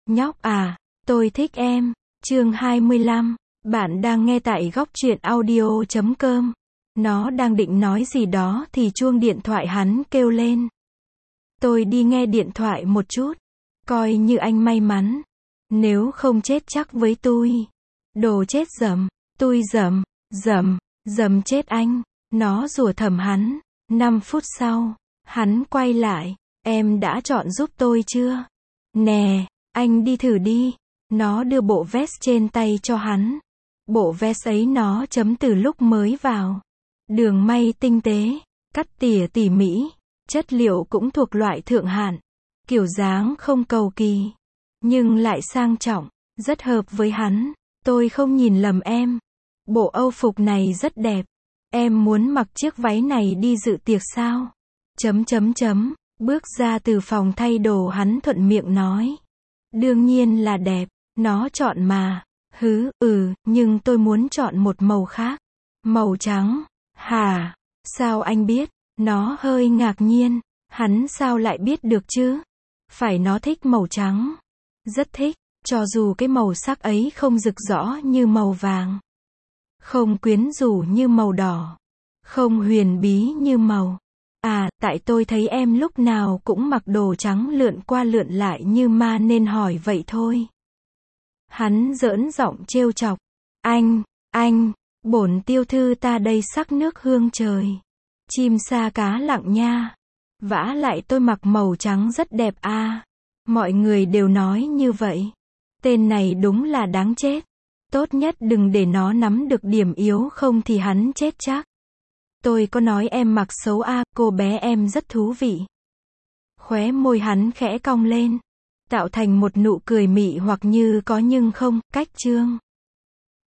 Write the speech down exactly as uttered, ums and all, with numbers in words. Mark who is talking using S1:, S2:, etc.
S1: Nhóc à, tôi thích em. Chương hai mươi lăm. Bạn đang nghe tại góc truyện audio chấm com. Nó đang định nói gì đó thì chuông điện thoại hắn kêu lên. Tôi đi nghe điện thoại một chút. Coi như anh may mắn. Nếu không chết chắc với tôi. Đồ chết dầm. Tôi dầm. Dầm. Dầm chết anh. Nó rủa thầm hắn. Năm phút sau. Hắn quay lại. Em đã chọn giúp tôi chưa? Nè, anh đi thử đi. Nó đưa bộ vest trên tay cho hắn. Bộ vest ấy nó chấm từ lúc mới vào. Đường may tinh tế, cắt tỉa tỉ mỉ, chất liệu cũng thuộc loại thượng hạng. Kiểu dáng không cầu kỳ, nhưng lại sang trọng, rất hợp với hắn. Tôi không nhìn lầm em. Bộ âu phục này rất đẹp. Em muốn mặc chiếc váy này đi dự tiệc sao? Chấm chấm chấm, bước ra từ phòng thay đồ hắn thuận miệng nói. Đương nhiên là đẹp, nó chọn mà. Hứ, ừ, nhưng tôi muốn chọn một màu khác. Màu trắng. Hả? Sao anh biết? Nó hơi ngạc nhiên. Hắn sao lại biết được chứ? Phải nó thích màu trắng. Rất thích, cho dù cái màu sắc ấy không rực rỡ như màu vàng. Không quyến rũ như màu đỏ. Không huyền bí như màu. À, tại tôi thấy em lúc nào cũng mặc đồ trắng lượn qua lượn lại như ma nên hỏi vậy thôi. Hắn giỡn giọng trêu chọc. Anh, anh, bổn tiêu thư ta đây sắc nước hương trời. Chim sa cá lặng nha. Vả lại tôi mặc màu trắng rất đẹp à. Mọi người đều nói như vậy. Tên này đúng là đáng chết. Tốt nhất đừng để nó nắm được điểm yếu không thì hắn chết chắc. Tôi có nói em mặc xấu à, cô bé em rất thú vị. Khóe môi hắn khẽ cong lên. Tạo thành một nụ cười mị hoặc như có nhưng không, cách chương.